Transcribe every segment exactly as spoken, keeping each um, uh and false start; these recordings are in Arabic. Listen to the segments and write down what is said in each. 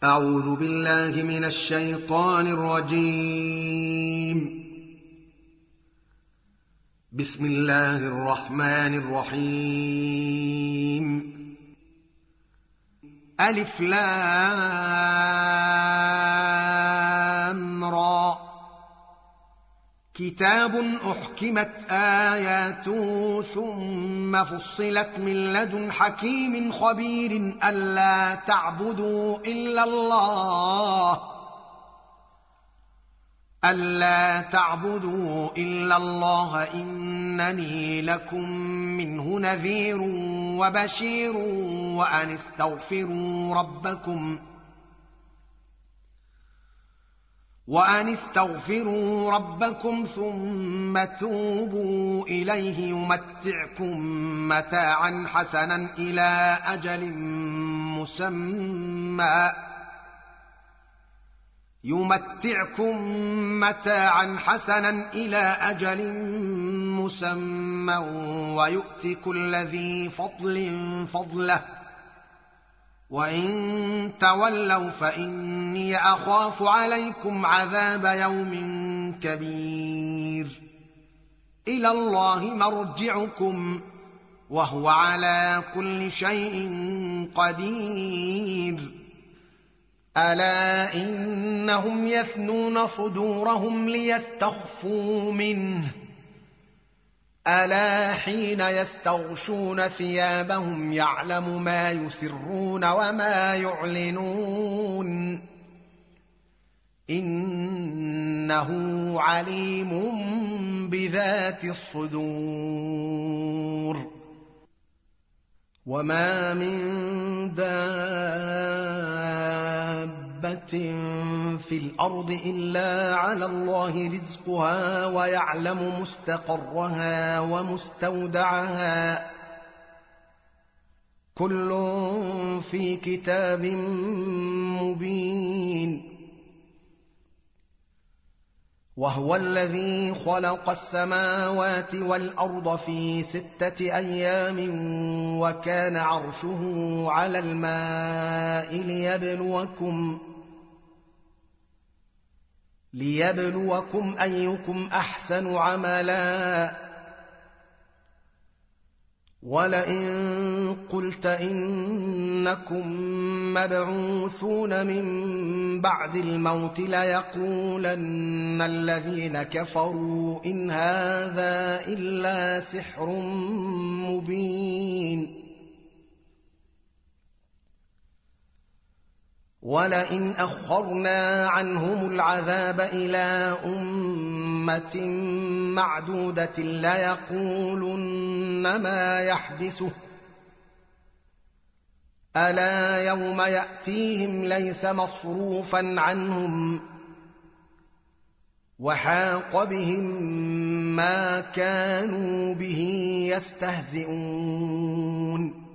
أعوذ بالله من الشيطان الرجيم. بسم الله الرحمن الرحيم. ألف لام را. كتاب أحكمت آياته ثم فصلت من لدن حكيم خبير ألا تعبدوا إلا الله ألا تعبدوا إلا الله إنني لكم منه نذير وبشير وأن استغفروا ربكم وأن استغفروا ربكم ثم توبوا إليه يمتعكم متاعا حسنا إلى أجل مسمى يمتعكم متاعا حسنا إلى أجل مسمى ويؤت كل ذي فضل فضله وإن تولوا فإني أخاف عليكم عذاب يوم كبير. إلى الله مرجعكم وهو على كل شيء قدير. ألا إنهم يثنون صدورهم ليستخفوا منه ألا حين يستغشون ثيابهم يعلم ما يسرون وما يعلنون إنه عليم بذات الصدور. وما من دابة في الأرض إلا على الله رزقها ويعلم مستقرها ومستودعها كل في كتاب مبين. وهو الذي خلق السماوات والأرض في ستة أيام وكان عرشه على الماء ليبلوكم ليبلوكم أيكم أحسن عملا. ولئن قلت إنكم مبعوثون من بعد الموت ليقولن الذين كفروا إن هذا إلا سحر مبين. ولئن أخرنا عنهم العذاب إلى أمة معدودة ليقولن ما يحبسه ألا يوم يأتيهم ليس مصروفا عنهم وحاق بهم ما كانوا به يستهزئون.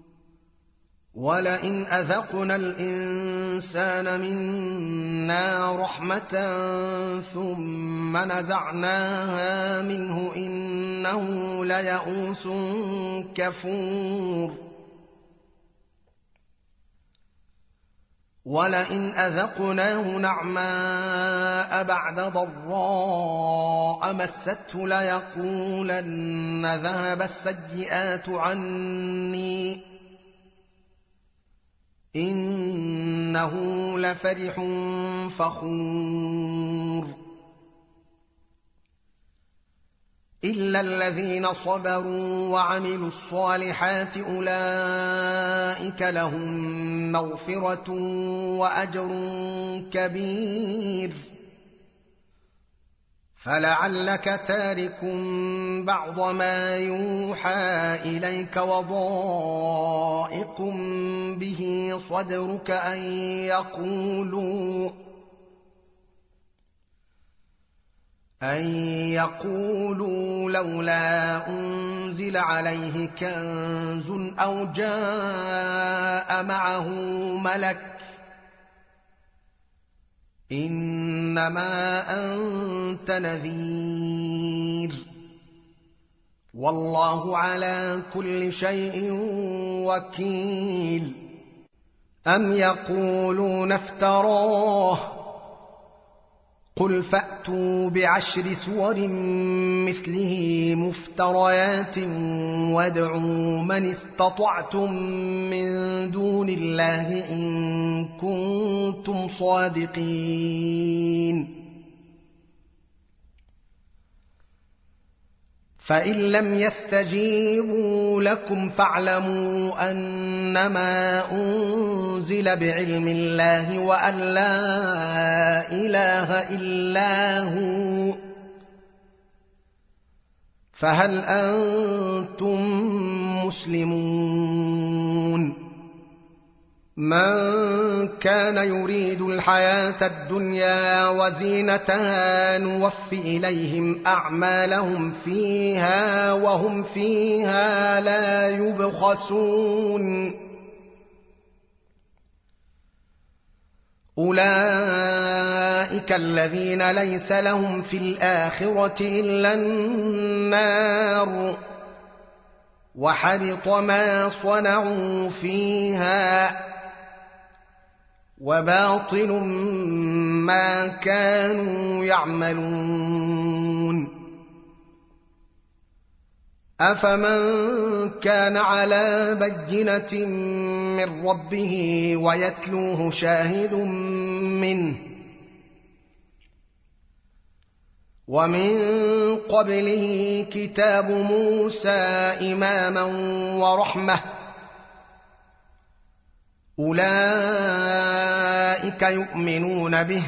ولئن أذقنا الإنسان منا رحمة ثم نزعناها منه إنه ليئوس كفور. ولئن أذقناه نعماء بعد ضراء مسته ليقولن ذهب السيئات عني إنه لفرح فخور. إلا الذين صبروا وعملوا الصالحات أولئك لهم مغفرة وأجر كبير. فلعلك تارك بعض ما يوحى إليك وضائق به صدرك أن يقولوا أن يقولوا لولا أنزل عليه كنز أو جاء معه ملك إنما أنت نذير والله على كل شيء وكيل. أم يقولون افتراه قل فأتوا بعشر سور مثله مفتريات وادعوا من استطعتم من دون الله إن كنتم صادقين فإن لم يستجيبوا لكم فاعلموا أنما أنزل بعلم الله وأن لا إله إلا هو فهل أنتم مسلمون من كان يريد الحياة الدنيا وزينتها نوف إليهم أعمالهم فيها وهم فيها لا يبخسون أولئك الذين ليس لهم في الآخرة إلا النار وحبط ما صنعوا فيها وباطل ما كانوا يعملون أفمن كان على بينة من ربه ويتلوه شاهد منه ومن قبله كتاب موسى إماما ورحمة أولئك يؤمنون به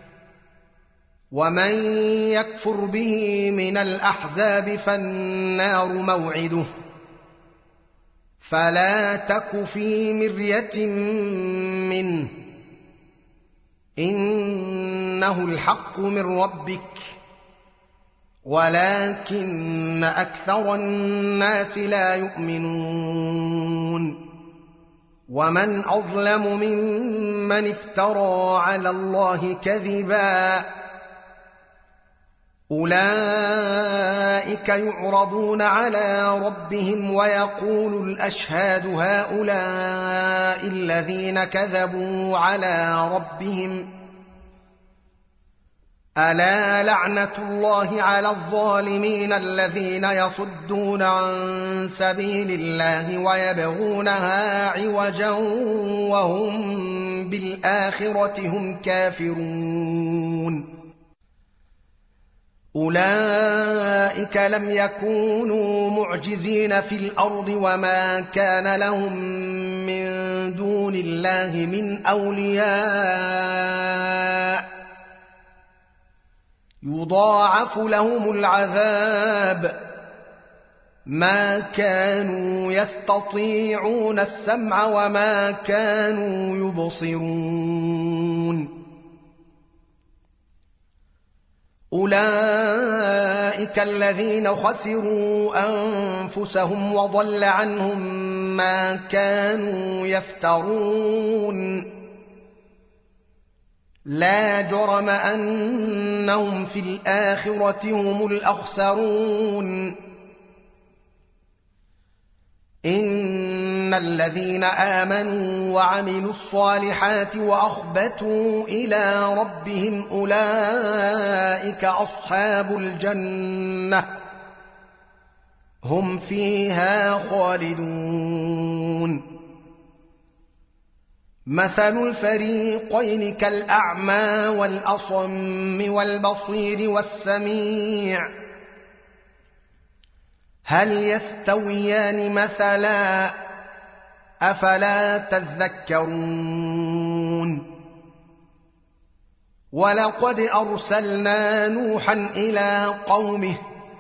ومن يكفر به من الأحزاب فالنار موعده فلا تك في مرية منه إنه الحق من ربك ولكن أكثر الناس لا يؤمنون ومن أظلم ممن افترى على الله كذبا أولئك يعرضون على ربهم ويقول الأشهاد هؤلاء الذين كذبوا على ربهم ألا لعنة الله على الظالمين الذين يصدون عن سبيل الله ويبغونها عوجا وهم بالآخرة هم كافرون أولئك لم يكونوا معجزين في الأرض وما كان لهم من دون الله من أولياء يضاعف لهم العذاب ما كانوا يستطيعون السمع وما كانوا يبصرون أولئك الذين خسروا أنفسهم وضل عنهم ما كانوا يفترون لا جرم أنهم في الآخرة هم الأخسرون إن الذين آمنوا وعملوا الصالحات وأخبتوا إلى ربهم أولئك أصحاب الجنة هم فيها خالدون مثل الفريقين كالأعمى والأصم والبصير والسميع هل يستويان مثلا أفلا تذكرون ولقد أرسلنا نوحا إلى قومه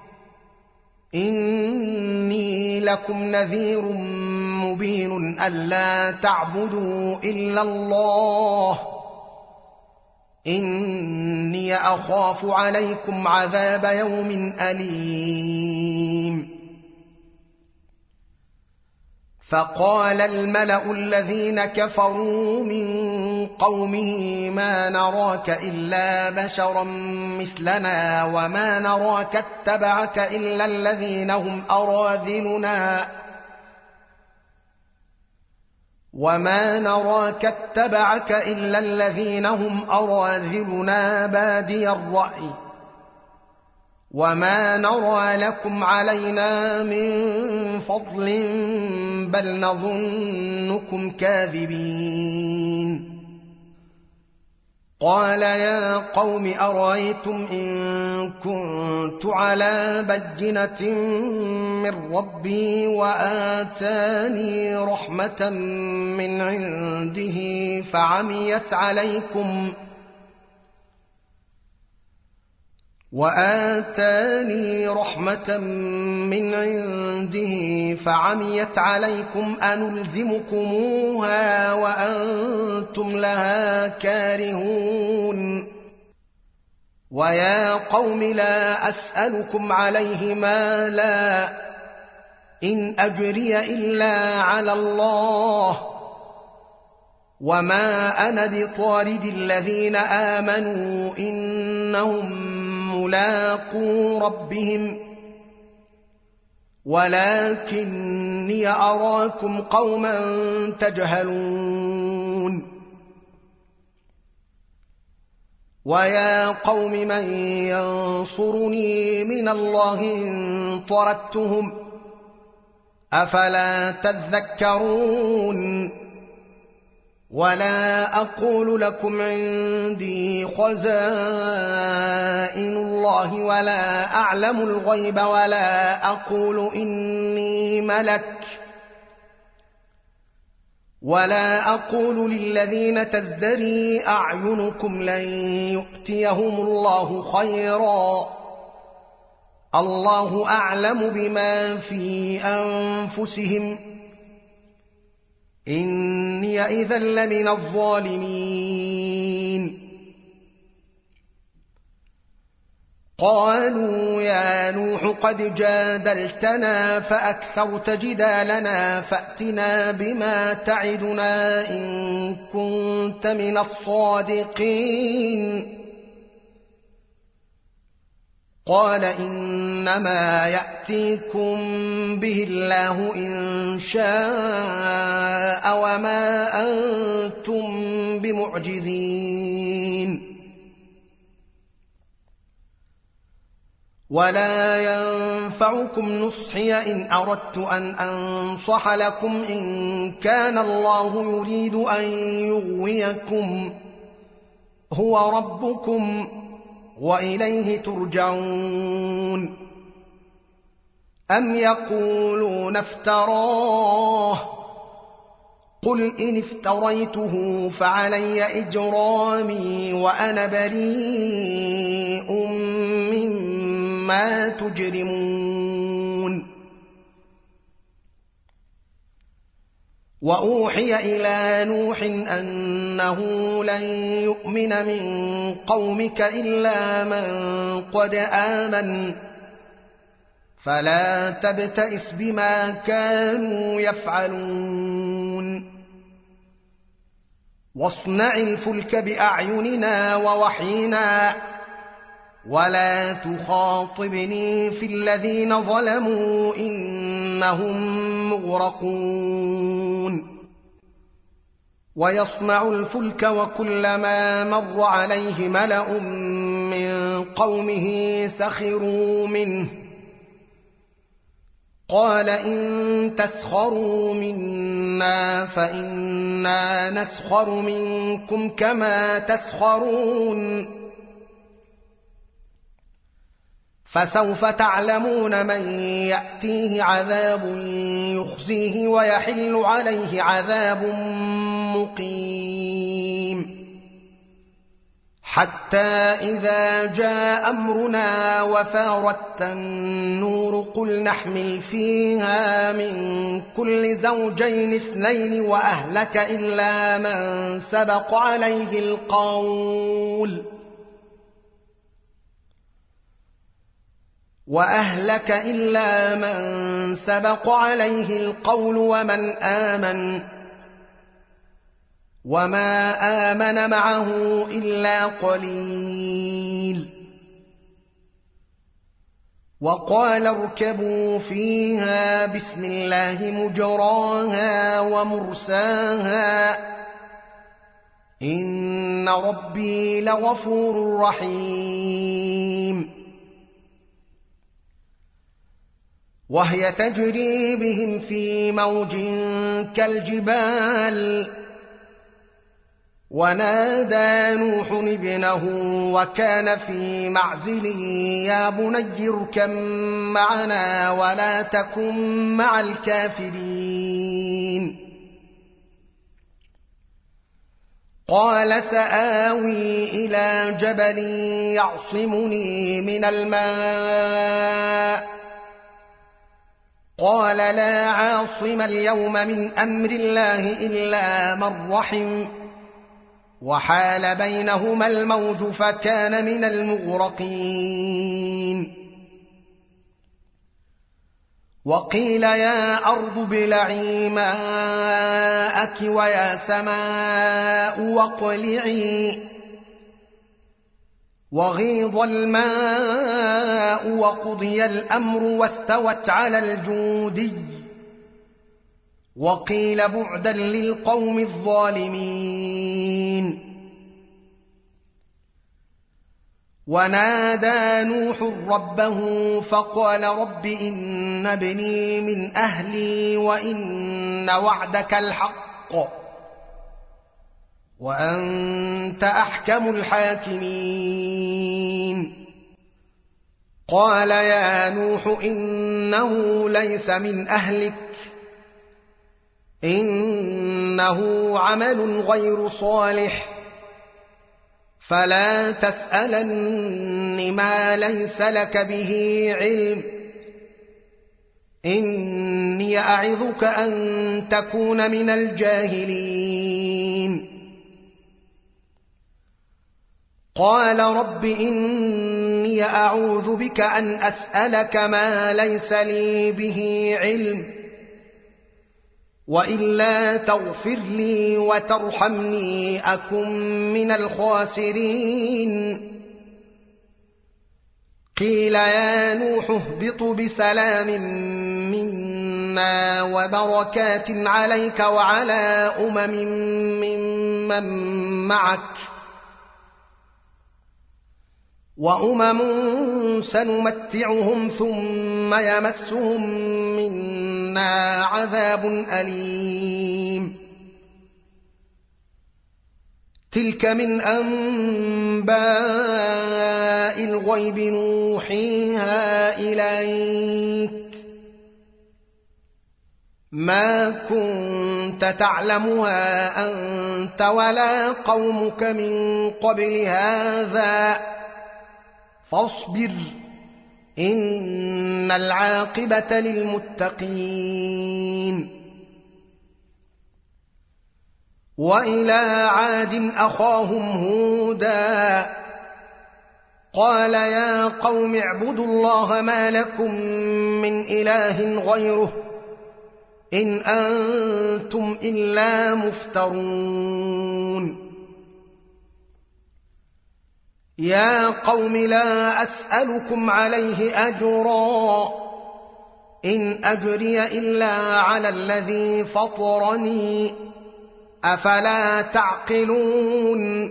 إني لكم نذير مبين ألا تعبدوا إلا الله إني أخاف عليكم عذاب يوم أليم فقال الملأ الذين كفروا من قومه ما نراك إلا بشرا مثلنا وما نراك اتبعك إلا الذين هم أراذلنا وما نراك اتبعك إلا الذين هم أراذلنا بادي الرأي وما نرى لكم علينا من فضل بل نظنكم كاذبين. قال يا قوم أرأيتم إن كنت على بينة من ربي وآتاني رحمة من عنده فعميت عليكم وآتاني رحمة من عنده فعميت عليكم أنلزمكموها وأنتم لها كارهون. ويا قوم لا أسألكم عليه مالا إن أجري إلا على الله وما أنا بطارد الذين آمنوا إنهم ملاقو ربهم ولكني أراكم قوما تجهلون. ويا قوم من ينصرني من الله إن طردتهم أفلا تذكرون. ولا أقول لكم عندي خزائن الله ولا أعلم الغيب ولا أقول إني ملك ولا أقول للذين تزدري أعينكم لن يؤتيهم الله خيرا الله أعلم بما في أنفسهم إني إذا لمن الظالمين. قالوا يا نوح قد جادلتنا فأكثرت جدالنا فأتنا بما تعدنا إن كنت من الصادقين. قال إنما يأتيكم به الله إن شاء وما أنتم بمعجزين. ولا ينفعكم نصحي إن أردت أن أنصح لكم إن كان الله يريد أن يغويكم هو ربكم وإليه ترجعون. أم يقولون افتراه قل إن افتريته فعلي إجرامي وأنا بريء مما تجرمون. وأوحي إلى نوح أنه لن يؤمن من قومك إلا من قد آمن فلا تبتئس بما كانوا يفعلون. واصنع الفلك بأعيننا ووحينا ولا تخاطبني في الذين ظلموا إنهم مغرقون. ويصنع الفلك وكلما مر عليه ملأ من قومه سخروا منه قال إن تسخروا منا فإنا نسخر منكم كما تسخرون. فسوف تعلمون من يأتيه عذاب يخزيه ويحل عليه عذاب مقيم. حتى إذا جاء أمرنا وفارت النور قل نحمل فيها من كل زوجين اثنين وأهلك إلا من سبق عليه القول وأهلك إلا من سبق عليه القول ومن آمن وما آمن معه إلا قليل. وقال اركبوا فيها بسم الله مجراها ومرساها إن ربي لغفور رحيم. وهي تجري بهم في موج كالجبال ونادى نوح ابنه وكان في معزل يا بني اركب معنا ولا تكن مع الكافرين. قال سآوي إلى جبل يعصمني من الماء قال لا عاصم اليوم من أمر الله إلا من رحم وحال بينهما الموج فكان من المغرقين. وقيل يا أرض ابلعي ماءك ويا سماء واقلعي وغيض الماء وقضي الأمر واستوت على الجودي وقيل بعدا للقوم الظالمين. ونادى نوح ربه فقال رب إن ابني من أهلي وإن وعدك الحق وأنت أحكم الحاكمين. قال يا نوح إنه ليس من أهلك إنه عمل غير صالح فلا تسألن ما ليس لك به علم إني أعظك أن تكون من الجاهلين. قال رب إني أعوذ بك أن أسألك ما ليس لي به علم وإلا تغفر لي وترحمني أكن من الخاسرين. قيل يا نوح اهبط بسلام منا وبركات عليك وعلى أمم ممن معك وأمم سنمتعهم ثم يمسهم منا عذاب أليم. تلك من أنباء الغيب نوحيها إليك ما كنت تعلمها أنت ولا قومك من قبل هذا فاصبر إن العاقبة للمتقين. وإلى عاد أخاهم هودا قال يا قوم اعبدوا الله ما لكم من إله غيره إن أنتم إلا مفترون. يا قوم لا أسألكم عليه أجرا إن أجري إلا على الذي فطرني أفلا تعقلون.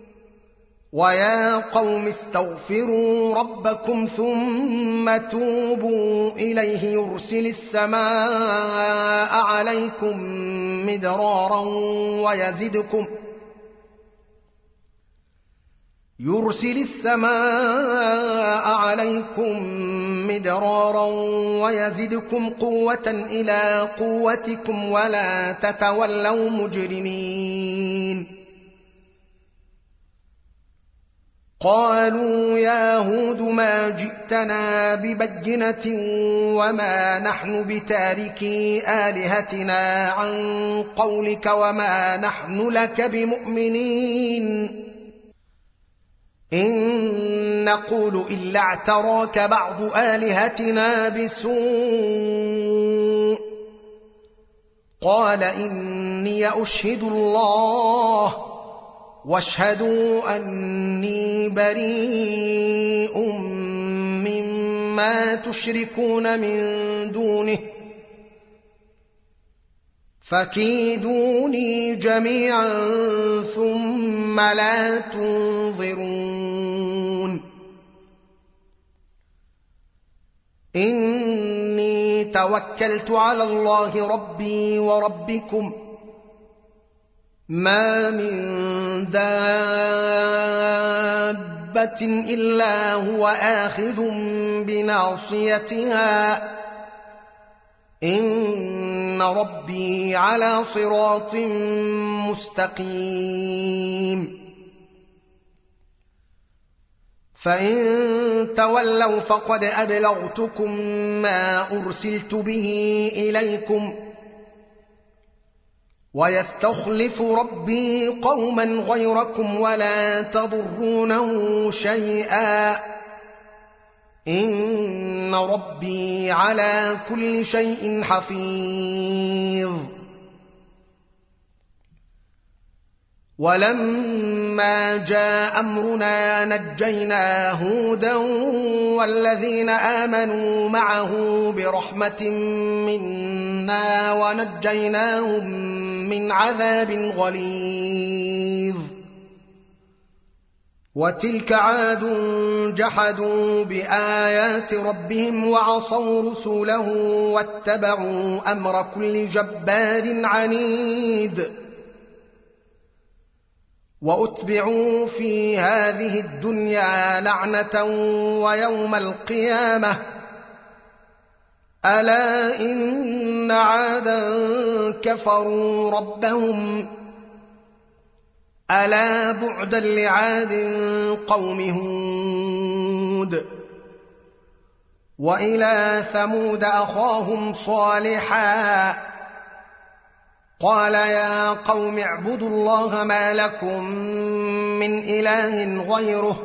ويا قوم استغفروا ربكم ثم توبوا إليه يرسل السماء عليكم مدرارا ويزدكم يرسل السماء عليكم مدرارا ويزدكم قوة إلى قوتكم ولا تتولوا مجرمين. قالوا يا هود ما جئتنا ببينة وما نحن بتاركي آلهتنا عن قولك وما نحن لك بمؤمنين إن نقول إلا اعتراك بعض آلهتنا بسوء. قال إني أشهد الله واشهدوا أني بريء مما ما تشركون من دونه فكيدوني جميعا ثم لا تنظرون إني توكلت على الله ربي وربكم ما من دابة إلا هو آخذ بناصيتها إن ربي على صراط مستقيم فإن تولوا فقد أبلغتكم ما أرسلت به إليكم ويستخلف ربي قوما غيركم ولا تضرونه شيئا إن ربي على كل شيء حفيظ ولما جاء أمرنا نجينا هودا والذين آمنوا معه برحمة منا ونجيناهم من عذاب غليظ وتلك عاد جحدوا بآيات ربهم وعصوا رسله واتبعوا أمر كل جبار عنيد وأتبعوا في هذه الدنيا لعنة ويوم القيامة ألا إن عادا كفروا ربهم ألا بعدا لعاد قوم هود وإلى ثمود أخاهم صالحا قال يا قوم اعبدوا الله ما لكم من إله غيره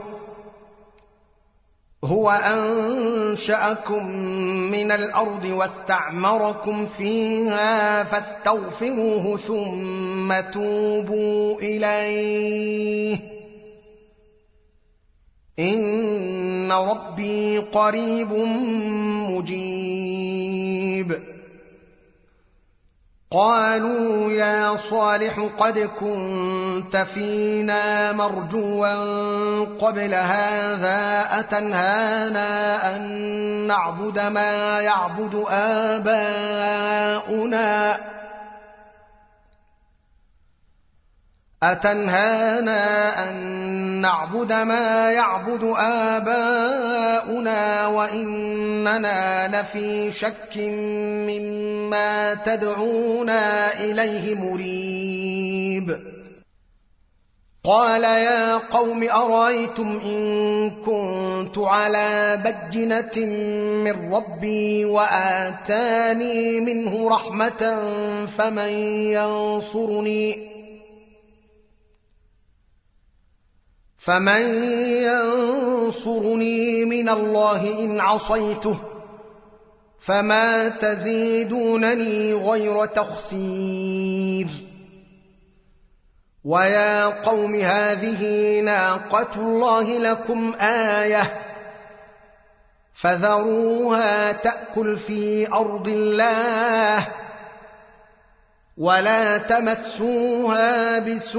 هو أنشأكم من الأرض واستعمركم فيها فاستغفروه ثم توبوا إليه إن ربي قريب مجيب قالوا يا صالح قد كنت فينا مرجوا قبل هذا أتنهانا أن نعبد ما يعبد آباؤنا أتنهانا أن نعبد ما يعبد آباؤنا وإننا لفي شك مما تدعونا إليه مريب قال يا قوم أرأيتم إن كنت على بينة من ربي وآتاني منه رحمة فمن ينصرني فمن ينصرني من الله إن عصيته فما تزيدونني غير تخسير ويا قوم هذه ناقة الله لكم آية فذروها تأكل في أرض الله ولا تمسوها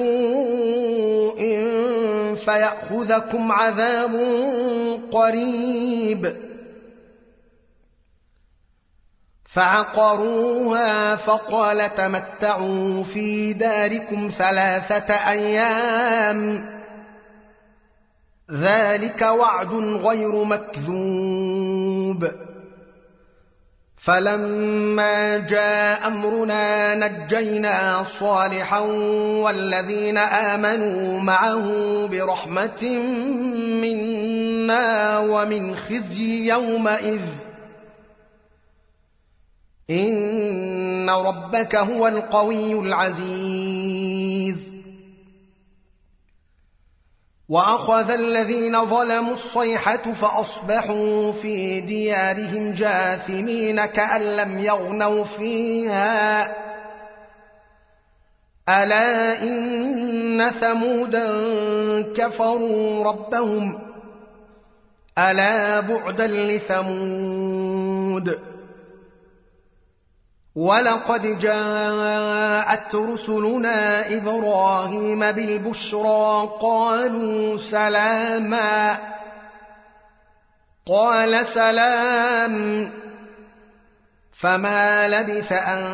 بسوء فيأخذكم عذاب قريب فعقروها فقال تمتعوا في داركم ثلاثة أيام ذلك وعد غير مكذوب فلما جاء أمرنا نجينا صالحا والذين آمنوا معه برحمة منا ومن خزي يومئذ إن ربك هو القوي العزيز وأخذ الذين ظلموا الصيحة فأصبحوا في ديارهم جاثمين كأن لم يغنوا فيها ألا إن ثمودا كفروا ربهم ألا بعدا لثمود ولقد جاءت رسلنا إبراهيم بالبشرى قالوا سلاما قال سلام فما لبث أن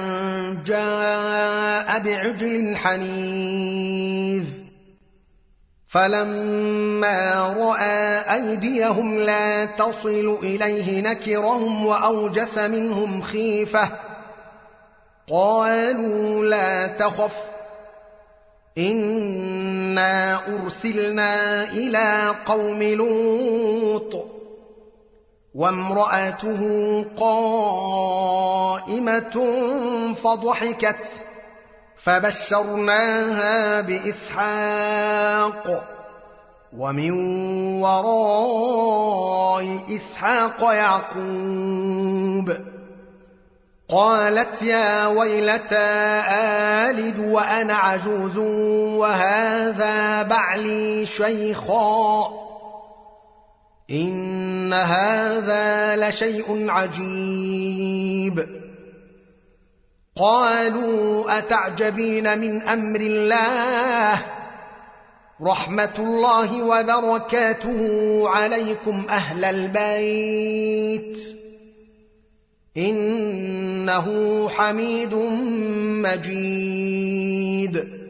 جاء بعجل حنيذ فلما رأى أيديهم لا تصل إليه نكرهم وأوجس منهم خيفة قالوا لا تخف إنا أرسلنا إلى قوم لوط وامرأته قائمة فضحكت فبشرناها بإسحاق ومن وراء إسحاق يعقوب قالت يا ويلتى آلد وأنا عجوز وهذا بعلي شيخا إن هذا لشيء عجيب قالوا أتعجبين من أمر الله رحمة الله وبركاته عليكم أهل البيت إنه حميد مجيد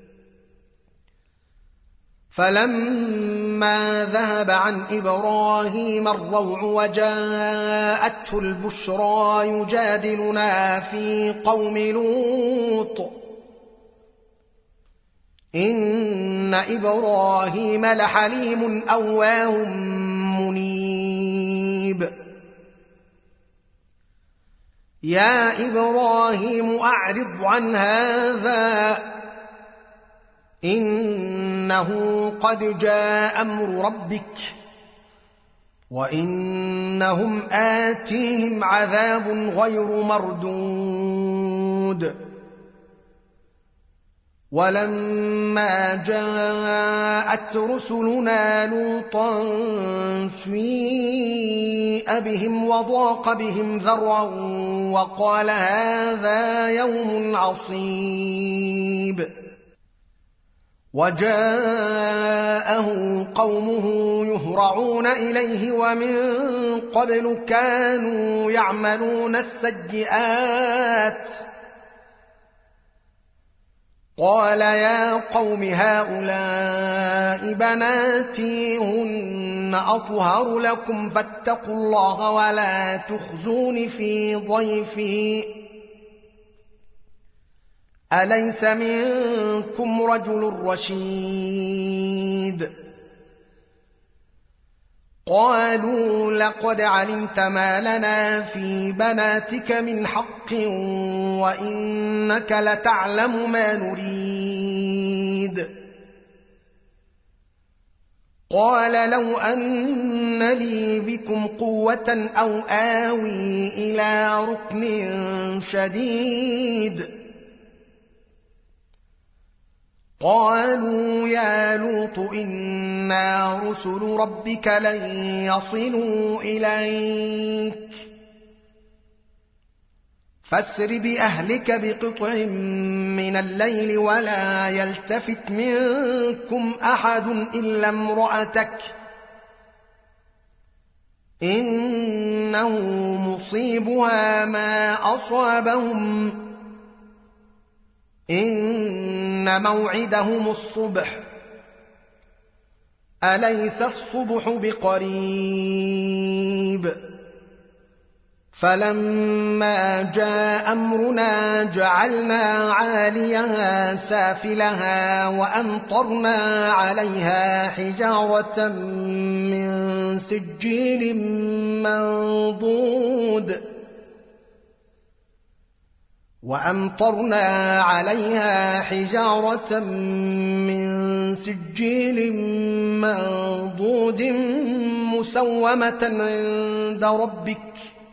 فلما ذهب عن إبراهيم الروع وجاءته البشرى يجادلنا في قوم لوط إن إبراهيم لحليم أواه منيب يا إبراهيم أعرض عن هذا إنه قد جاء أمر ربك وإنهم آتيهم عذاب غير مردود ولما جاءت رسلنا لوطا سيء بهم وضاق بهم ذرعا وقال هذا يوم عصيب وجاءه قومه يهرعون إليه ومن قبل كانوا يعملون السيئات قال يا قوم هؤلاء بناتي هن أطهر لكم فاتقوا الله ولا تخزون في ضيفي أليس منكم رجل رشيد قالوا لقد علمت ما لنا في بناتك من حق وإنك لتعلم ما نريد قال لو أن لي بكم قوة أو آوي إلى ركن شديد قالوا يا لوط إنا رسل ربك لن يصلوا إليك فاسر بأهلك بقطع من الليل ولا يلتفت منكم أحد إلا امرأتك إنه مصيبها ما أصابهم إن موعدهم الصبح أليس الصبح بقريب فلما جاء أمرنا جعلنا عاليها سافلها وأمطرنا عليها حجارة من سجيل منضود وأمطرنا عليها حجارة من سجيل منضود مسومة عند ربك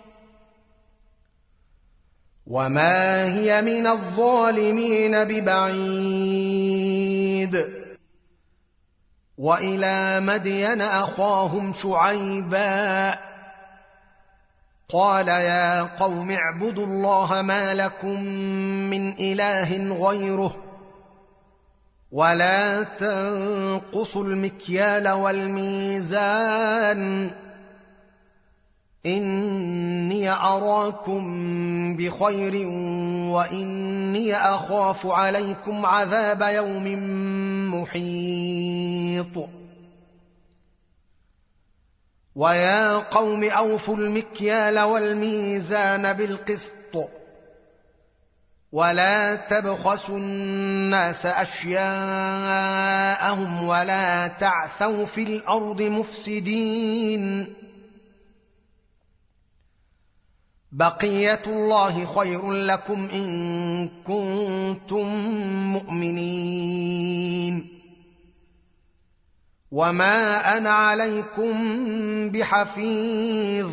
وما هي من الظالمين ببعيد وإلى مدين أخاهم شعيبا قال يا قوم اعبدوا الله ما لكم من إله غيره ولا تنقصوا المكيال والميزان إني أراكم بخير وإني أخاف عليكم عذاب يوم محيط ويا قوم أوفوا المكيال والميزان بالقسط ولا تبخسوا الناس أشياءهم ولا تعثوا في الأرض مفسدين بقية الله خير لكم إن كنتم مؤمنين وما أنا عليكم بحفيظ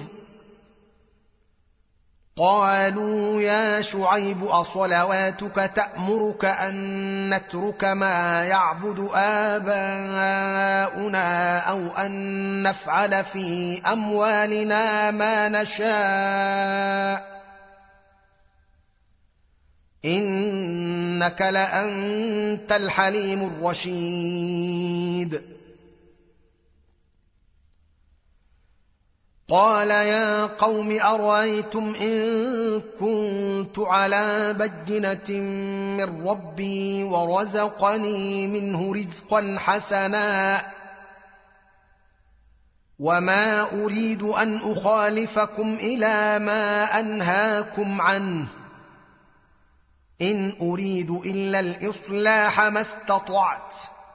قالوا يا شعيب أصلواتك تأمرك أن نترك ما يعبد آباؤنا أو أن نفعل في أموالنا ما نشاء إنك لأنت الحليم الرشيد قال يا قوم أرأيتم إن كنت على بينة من ربي ورزقني منه رزقا حسنا وما أريد أن أخالفكم إلى ما أنهاكم عنه إن أريد إلا الإصلاح ما استطعت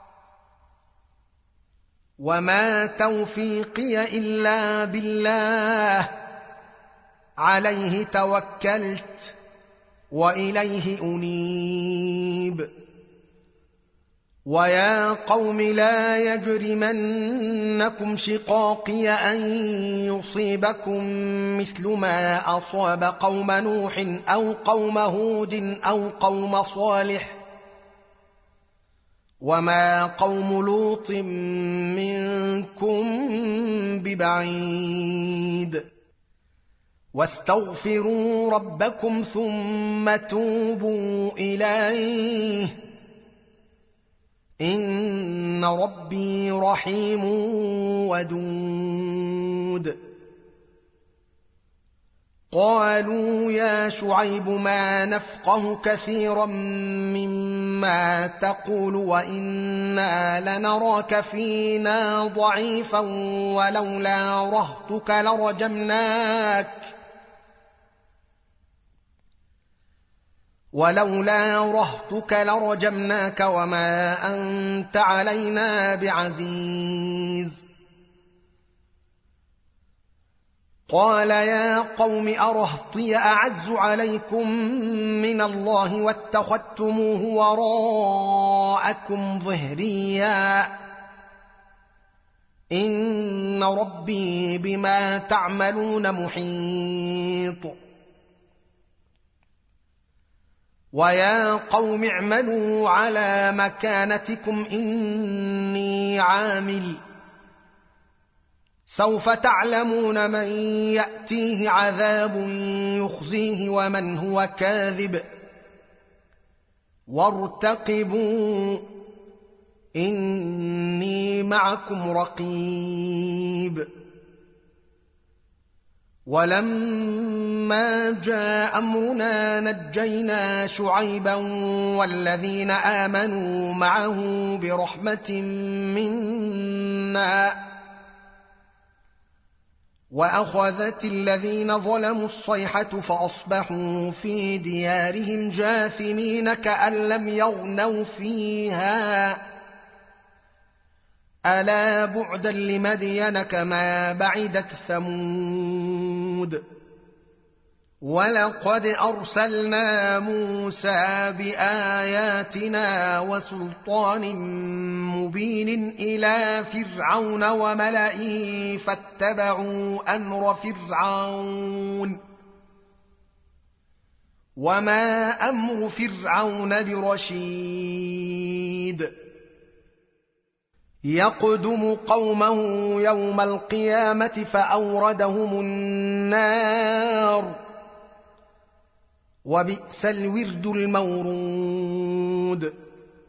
وما توفيقي إلا بالله عليه توكلت وإليه أنيب ويا قوم لا يجرمنكم شقاقي أن يصيبكم مثل ما أصاب قوم نوح أو قوم هود أو قوم صالح وما قوم لوط منكم ببعيد واستغفروا ربكم ثم توبوا إليه إن ربي رحيم ودود قالوا يا شعيب ما نفقه كثيرا مما تقول وإنا لنراك فينا ضعيفا ولولا رهطك لرجمناك ولولا رهطك لرجمناك وما أنت علينا بعزيز قال يا قوم أرهطي أعز عليكم من الله واتخذتموه وراءكم ظهريا إن ربي بما تعملون محيط ويا قوم اعملوا على مكانتكم إني عامل سوف تعلمون من يأتيه عذاب يخزيه ومن هو كاذب وارتقبوا إني معكم رقيب ولما جاء أمرنا نجينا شعيبا والذين آمنوا معه برحمة منا وأخذت الذين ظلموا الصيحة فأصبحوا في ديارهم جاثمين كأن لم يغنوا فيها ألا بعدا لمدين كما بعدت ثمود ولقد أرسلنا موسى بآياتنا وسلطان مبين إلى فرعون وملئه فاتبعوا أمر فرعون وما أمر فرعون برشيد يقدم قومه يوم القيامة فأوردهم النار وبئس الورد المورود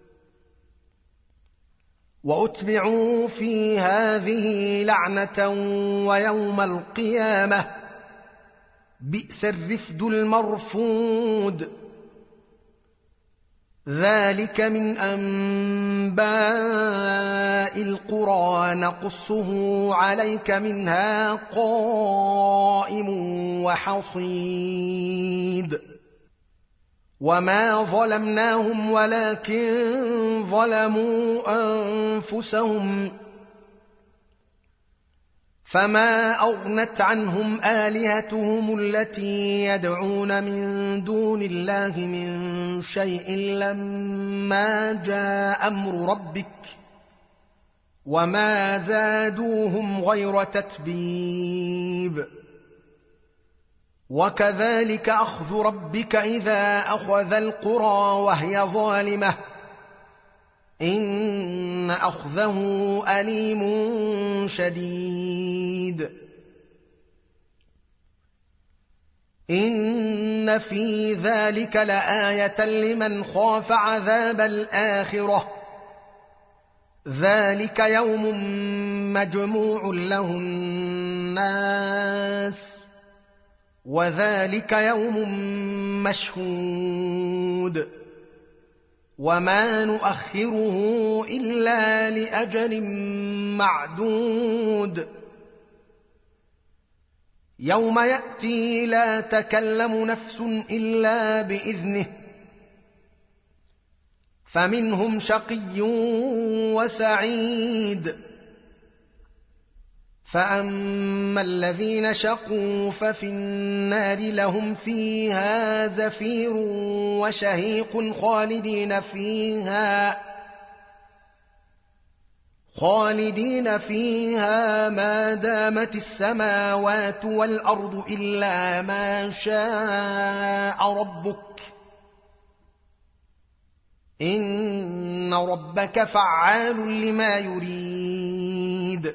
وأتبعوا في هذه لعنة ويوم القيامة بئس الرفد المرفود ذلك من أنباء القرى نقصه عليك منها قائم وحصيد وما ظلمناهم ولكن ظلموا أنفسهم فما أغنت عنهم آلهتهم التي يدعون من دون الله من شيء لما جاء أمر ربك وما زادوهم غير تتبيب وكذلك أخذ ربك إذا أخذ القرى وهي ظالمة إن أخذه أليم شديد إن في ذلك لآية لمن خاف عذاب الآخرة ذلك يوم مجموع له الناس وذلك يوم مشهود وما نؤخره إلا لأجل معدود يوم يأتي لا تكلم نفس إلا بإذنه فمنهم شقي وسعيد فأما الذين شقوا ففي النار لهم فيها زفير وشهيق خالدين فيها خالدين فيها ما دامت السماوات والأرض إلا ما شاء ربك إن ربك فعال لما يريد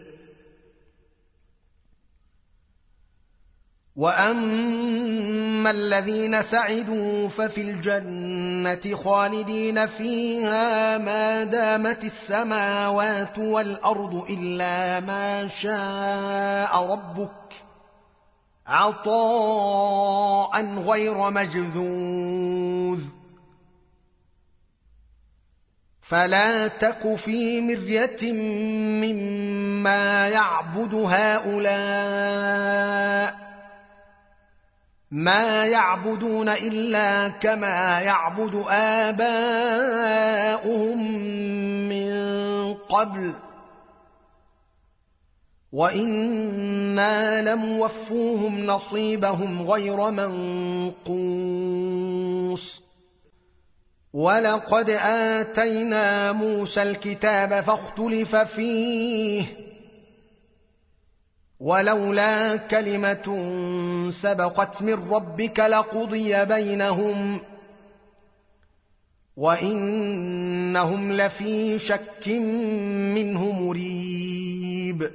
وأما الذين سعدوا ففي الجنة خالدين فيها ما دامت السماوات والأرض إلا ما شاء ربك عطاء غير مجذوذ فلا تك في مرية مما يعبد هؤلاء ما يعبدون إلا كما يعبد آباؤهم من قبل وإنا لموفوهم نصيبهم غير منقوص ولقد آتينا موسى الكتاب فاختلف فيه ولولا كلمة سبقت من ربك لقضي بينهم وإنهم لفي شك منه مريب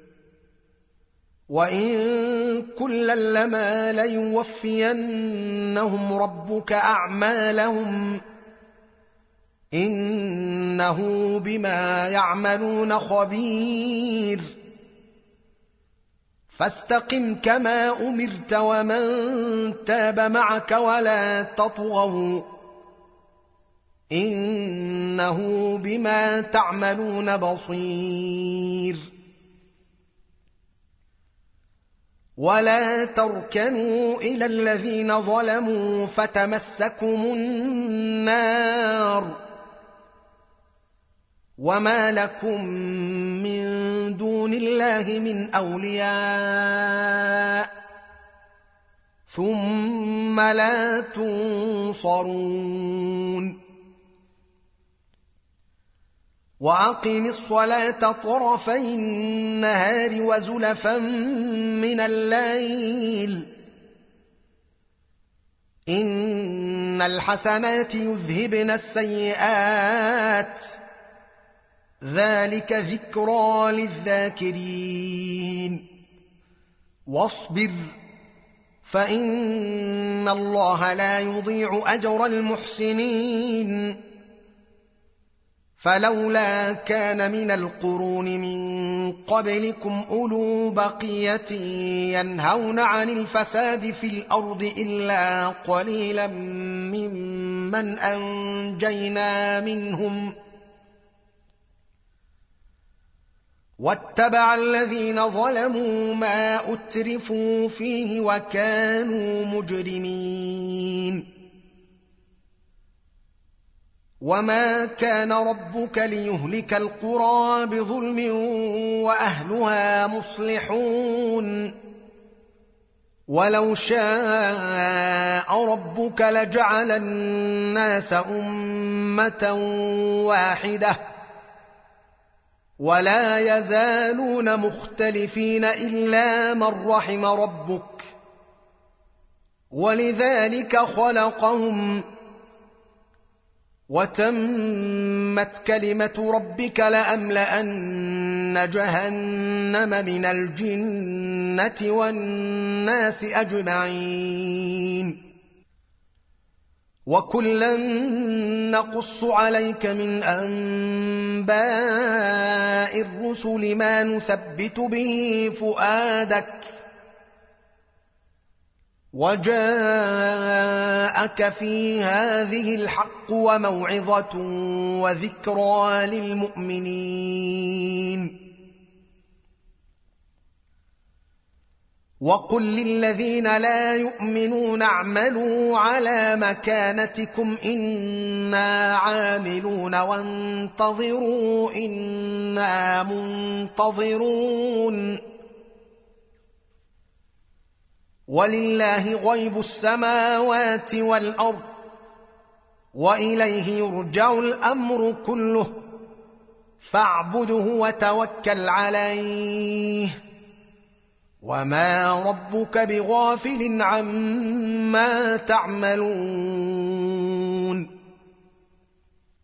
وإن كلا لما ليوفينهم ربك أعمالهم إنه بما يعملون خبير فاستقم كما أمرت ومن تاب معك ولا تطغوا إنه بما تعملون بصير ولا تركنوا إلى الذين ظلموا فتمسكم النار وما لكم من دون الله من أولياء ثم لا تنصرون وأقم الصلاة طرفي النهار وزلفا من الليل إن الحسنات يذهبن السيئات ذلك ذكرى للذاكرين واصبر فإن الله لا يضيع أجر المحسنين فلولا كان من القرون من قبلكم أولو بقية ينهون عن الفساد في الأرض إلا قليلا ممن أنجينا منهم واتبع الذين ظلموا ما أترفوا فيه وكانوا مجرمين وما كان ربك ليهلك القرى بظلم وأهلها مصلحون ولو شاء ربك لجعل الناس أمة واحدة ولا يزالون مختلفين إلا من رحم ربك ولذلك خلقهم وتمت كلمة ربك لأملأن جهنم من الجنة والناس أجمعين وكلا نقص عليك من أنباء الرسل ما نثبت به فؤادك وجاءك في هذه الحق وموعظة وذكرى للمؤمنين وقل للذين لا يؤمنون اعملوا على مكانتكم إنا عاملون وانتظروا إنا منتظرون ولله غيب السماوات والأرض وإليه يرجع الأمر كله فاعبده وتوكل عليه وما ربك بغافل عما تعملون